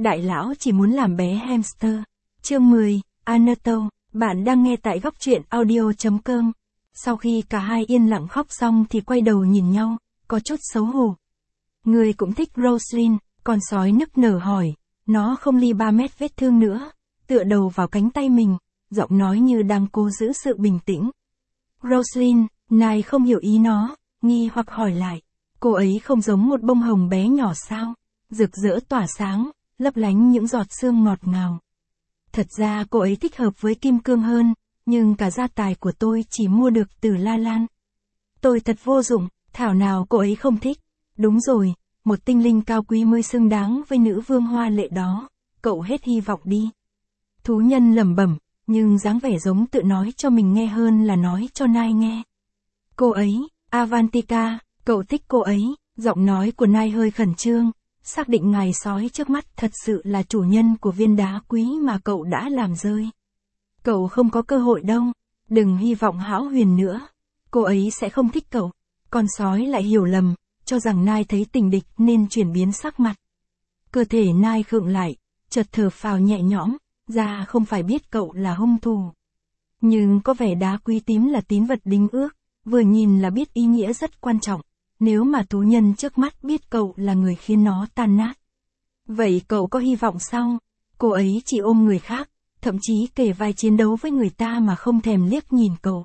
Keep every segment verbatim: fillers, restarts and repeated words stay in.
đại lão chỉ muốn làm bé hamster. Chương mười, Anatole, bạn đang nghe tại góc truyện audio chấm com. Sau khi cả hai yên lặng khóc xong thì quay đầu nhìn nhau, có chút xấu hổ. Người cũng thích Roslyn, con sói nức nở hỏi, nó không ly ba mét vết thương nữa, tựa đầu vào cánh tay mình, giọng nói như đang cố giữ sự bình tĩnh. Roslyn, Nai không hiểu ý nó, nghi hoặc hỏi lại, cô ấy không giống một bông hồng bé nhỏ sao, rực rỡ tỏa sáng, lấp lánh những giọt sương ngọt ngào. Thật ra cô ấy thích hợp với kim cương hơn, nhưng cả gia tài của tôi chỉ mua được từ La Lan. Tôi thật vô dụng, thảo nào cô ấy không thích. Đúng rồi, một tinh linh cao quý mới xứng đáng với nữ vương hoa lệ đó, cậu hết hy vọng đi. Thú nhân lẩm bẩm, nhưng dáng vẻ giống tự nói cho mình nghe hơn là nói cho Nai nghe. Cô ấy, Avantika, cậu thích cô ấy, giọng nói của Nai hơi khẩn trương, xác định ngài sói trước mắt thật sự là chủ nhân của viên đá quý mà cậu đã làm rơi. Cậu không có cơ hội đâu, đừng hy vọng hão huyền nữa, cô ấy sẽ không thích cậu. Con sói lại hiểu lầm, cho rằng Nai thấy tình địch nên chuyển biến sắc mặt. Cơ thể Nai khựng lại, chợt thở phào nhẹ nhõm, ra không phải biết cậu là hung thủ. Nhưng có vẻ đá quý tím là tín vật đính ước, vừa nhìn là biết ý nghĩa rất quan trọng, nếu mà thú nhân trước mắt biết cậu là người khiến nó tan nát. Vậy cậu có hy vọng sao? Cô ấy chỉ ôm người khác, thậm chí kề vai chiến đấu với người ta mà không thèm liếc nhìn cậu.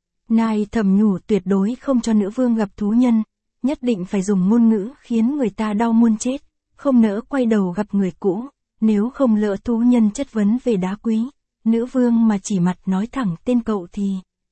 Nai thầm nhủ tuyệt đối không cho nữ vương gặp thú nhân, nhất định phải dùng ngôn ngữ khiến người ta đau muôn chết, không nỡ quay đầu gặp người cũ, nếu không lỡ thú nhân chất vấn về đá quý, nữ vương mà chỉ mặt nói thẳng tên cậu thì...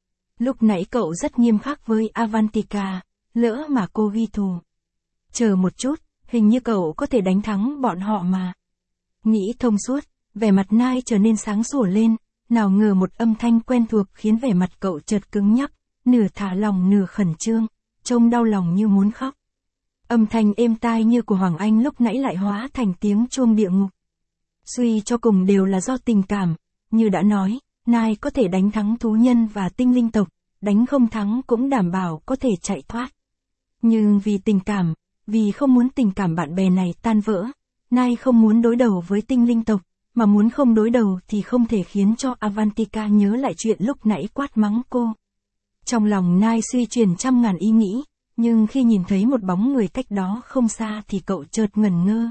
Lúc nãy cậu rất nghiêm khắc với Avantika, lỡ mà cô ghi thù. Chờ một chút, hình như cậu có thể đánh thắng bọn họ mà. Nghĩ thông suốt, vẻ mặt Nai trở nên sáng sủa lên, nào ngờ một âm thanh quen thuộc khiến vẻ mặt cậu chợt cứng nhắc, nửa thả lòng nửa khẩn trương, trông đau lòng như muốn khóc. Âm thanh êm tai như của Hoàng Anh lúc nãy lại hóa thành tiếng chuông địa ngục. Suy cho cùng đều là do tình cảm, như đã nói, Nai có thể đánh thắng thú nhân và tinh linh tộc, đánh không thắng cũng đảm bảo có thể chạy thoát. Nhưng vì tình cảm, vì không muốn tình cảm bạn bè này tan vỡ, Nai không muốn đối đầu với tinh linh tộc, mà muốn không đối đầu thì không thể khiến cho Avantika nhớ lại chuyện lúc nãy quát mắng cô. Trong lòng Nai suy chuyển trăm ngàn ý nghĩ, nhưng khi nhìn thấy một bóng người cách đó không xa thì cậu chợt ngẩn ngơ.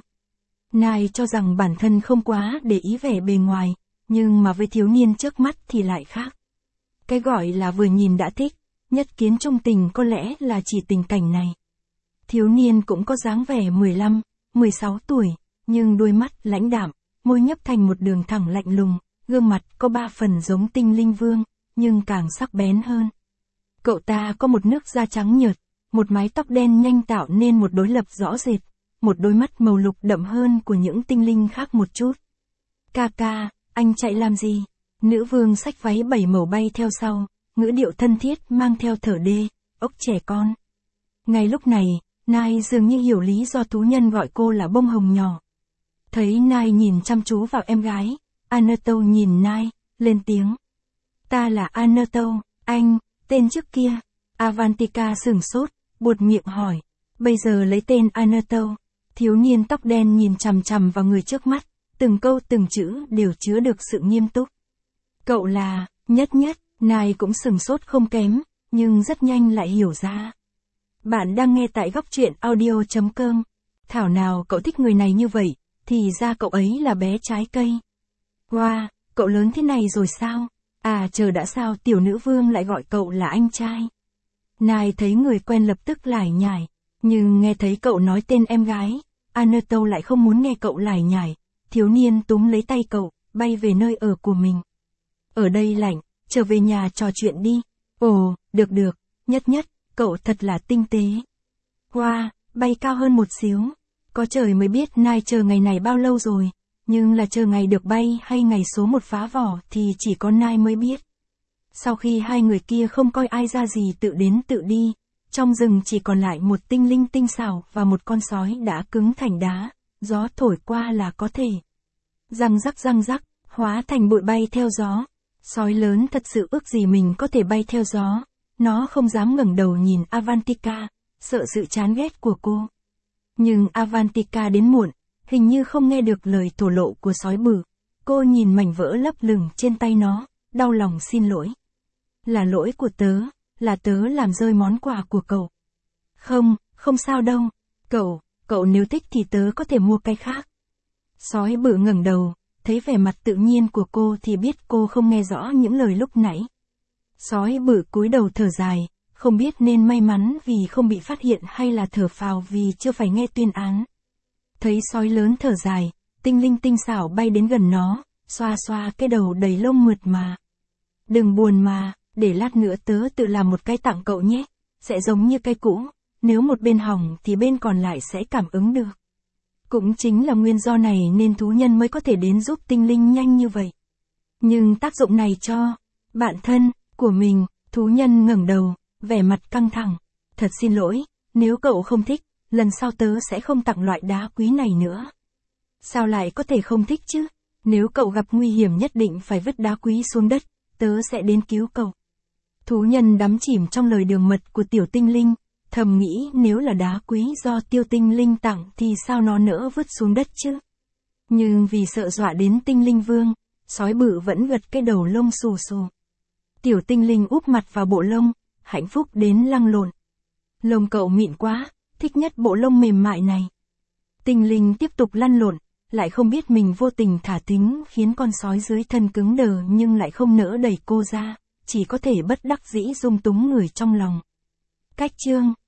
Nai cho rằng bản thân không quá để ý vẻ bề ngoài, nhưng mà với thiếu niên trước mắt thì lại khác. Cái gọi là vừa nhìn đã thích, nhất kiến trung tình có lẽ là chỉ tình cảnh này. Thiếu niên cũng có dáng vẻ mười lăm, mười sáu tuổi, nhưng đôi mắt lãnh đạm, môi nhấp thành một đường thẳng lạnh lùng, gương mặt có ba phần giống tinh linh vương, nhưng càng sắc bén hơn. Cậu ta có một nước da trắng nhợt, một mái tóc đen nhanh tạo nên một đối lập rõ rệt, một đôi mắt màu lục đậm hơn của những tinh linh khác một chút. Ca ca, anh chạy làm gì? Nữ vương xách váy bảy màu bay theo sau, ngữ điệu thân thiết mang theo thở đê, ốc trẻ con. Ngay lúc này, Nai dường như hiểu lý do thú nhân gọi cô là bông hồng nhỏ. Thấy Nai nhìn chăm chú vào em gái, Anatole nhìn Nai, lên tiếng. Ta là Anatole, anh, tên trước kia. Avantika sửng sốt, buột miệng hỏi. Bây giờ lấy tên Anatole. Thiếu niên tóc đen nhìn chằm chằm vào người trước mắt, từng câu từng chữ đều chứa được sự nghiêm túc. Cậu là, nhất nhất, Nai cũng sửng sốt không kém, nhưng rất nhanh lại hiểu ra. Bạn đang nghe tại góc truyện audio chấm com. Thảo nào cậu thích người này như vậy, thì ra cậu ấy là bé trái cây. Wow, cậu lớn thế này rồi sao? À chờ đã sao tiểu nữ vương lại gọi cậu là anh trai. Nai thấy người quen lập tức lải nhải, nhưng nghe thấy cậu nói tên em gái, Anatole lại không muốn nghe cậu lải nhải, thiếu niên túm lấy tay cậu, bay về nơi ở của mình. Ở đây lạnh, trở về nhà trò chuyện đi. Ồ, được được, nhất nhất, cậu thật là tinh tế. Wow, bay cao hơn một xíu. Có trời mới biết Nai chờ ngày này bao lâu rồi, nhưng là chờ ngày được bay hay ngày số một phá vỏ thì chỉ có Nai mới biết. Sau khi hai người kia không coi ai ra gì tự đến tự đi, trong rừng chỉ còn lại một tinh linh tinh xảo và một con sói đã cứng thành đá, gió thổi qua là có thể. Răng rắc răng rắc, hóa thành bụi bay theo gió. Sói lớn thật sự ước gì mình có thể bay theo gió, nó không dám ngẩng đầu nhìn Avantika, sợ sự chán ghét của cô. Nhưng Avantika đến muộn, hình như không nghe được lời thổ lộ của sói bự. Cô nhìn mảnh vỡ lấp lửng trên tay nó, đau lòng xin lỗi. Là lỗi của tớ, là tớ làm rơi món quà của cậu. Không, không sao đâu. Cậu, cậu nếu thích thì tớ có thể mua cái khác. Sói bự ngẩng đầu, thấy vẻ mặt tự nhiên của cô thì biết cô không nghe rõ những lời lúc nãy. Sói bự cúi đầu thở dài, không biết nên may mắn vì không bị phát hiện hay là thở phào vì chưa phải nghe tuyên án. Thấy sói lớn thở dài, tinh linh tinh xảo bay đến gần nó, xoa xoa cái đầu đầy lông mượt mà. Đừng buồn mà, để lát nữa tớ tự làm một cái tặng cậu nhé, sẽ giống như cái cũ, nếu một bên hỏng thì bên còn lại sẽ cảm ứng được. Cũng chính là nguyên do này nên thú nhân mới có thể đến giúp tinh linh nhanh như vậy. Nhưng tác dụng này cho bạn thân của mình, thú nhân ngẩng đầu, vẻ mặt căng thẳng. Thật xin lỗi, nếu cậu không thích, lần sau tớ sẽ không tặng loại đá quý này nữa. Sao lại có thể không thích chứ? Nếu cậu gặp nguy hiểm nhất định phải vứt đá quý xuống đất, tớ sẽ đến cứu cậu. Thú nhân đắm chìm trong lời đường mật của tiểu tinh linh, thầm nghĩ nếu là đá quý do tiêu tinh linh tặng thì sao nó nỡ vứt xuống đất chứ? Nhưng vì sợ dọa đến tinh linh vương, sói bự vẫn gật cái đầu lông xù xù. Tiểu tinh linh úp mặt vào bộ lông, hạnh phúc đến lăn lộn. Lông cậu mịn quá, thích nhất bộ lông mềm mại này. Tinh linh tiếp tục lăn lộn, lại không biết mình vô tình thả thính khiến con sói dưới thân cứng đờ nhưng lại không nỡ đẩy cô ra, chỉ có thể bất đắc dĩ dung túng người trong lòng. Cách chương